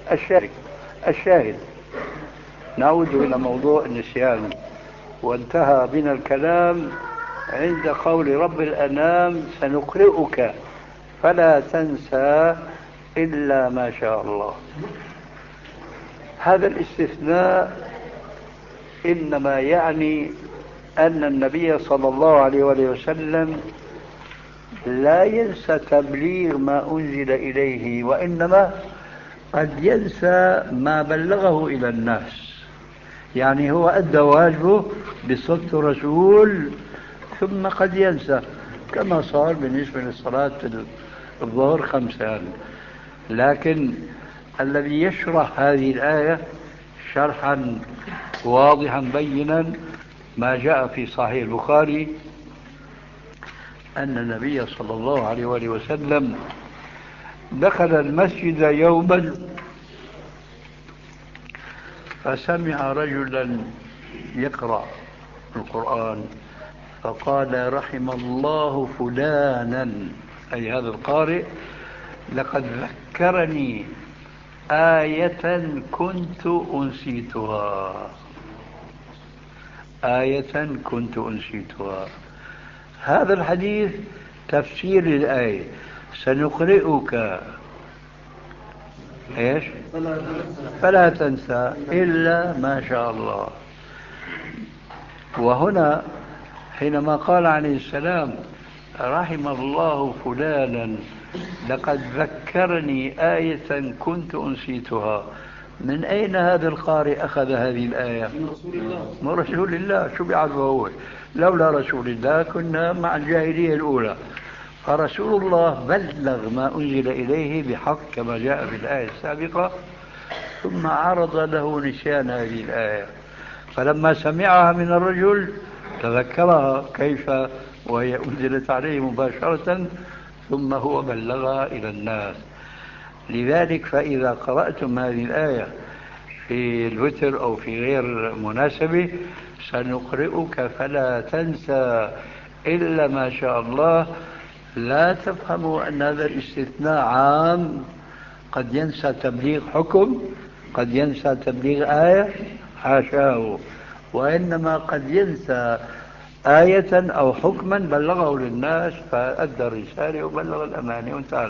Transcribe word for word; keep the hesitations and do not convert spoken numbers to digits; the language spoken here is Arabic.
الشاهد الشاهد نعود إلى موضوع النسيان، وانتهى بنا الكلام عند قول رب الأنام سنقرئك فلا تنسى إلا ما شاء الله. هذا الاستثناء إنما يعني أن النبي صلى الله عليه وسلم لا ينسى تبليغ ما أنزل إليه، وإنما قد ينسى ما بلغه إلى الناس. يعني هو أدى واجبه بصدق الرسول ثم قد ينسى، كما صار بالنسبة للصلاة الظهر خمسان. لكن الذي يشرح هذه الآية شرحا واضحا بينا ما جاء في صحيح البخاري أن النبي صلى الله عليه وآله وسلم دخل المسجد يوما فسمع رجلا يقرأ القرآن فقال رحم الله فلانا، أي هذا القارئ، لقد ذكرني آية كنت أنسيتها، آية كنت أنسيتها. هذا الحديث تفسير الآية سنقرئك إيش؟ فلا تنسى إلا ما شاء الله. وهنا حينما قال عليه السلام رحم الله فلانا لقد ذكرني آية كنت أنسيتها، من أين هذا القارئ أخذ هذه الآية؟ من رسول الله. من رسول الله. شو بيعرفه هو؟ لولا رسول الله كنا مع الجاهلية الأولى. فرسول الله بلغ ما أنزل إليه بحق كما جاء في الآية السابقة، ثم عرض له نسيان هذه الآية، فلما سمعها من الرجل تذكرها كيف وهي أنزلت عليه مباشرة، ثم هو بلغها إلى الناس. لذلك فإذا قرأتم هذه الآية في الوتر أو في غير مناسبة سنقرئك فلا تنسى إلا ما شاء الله، لا تفهموا أن هذا الاستثناء عام، قد ينسى تبليغ حكم، قد ينسى تبليغ آية، حاشاه، وإنما قد ينسى آية أو حكما بلغه للناس فأدى الرسالة وبلغ الأمانة وانتهى.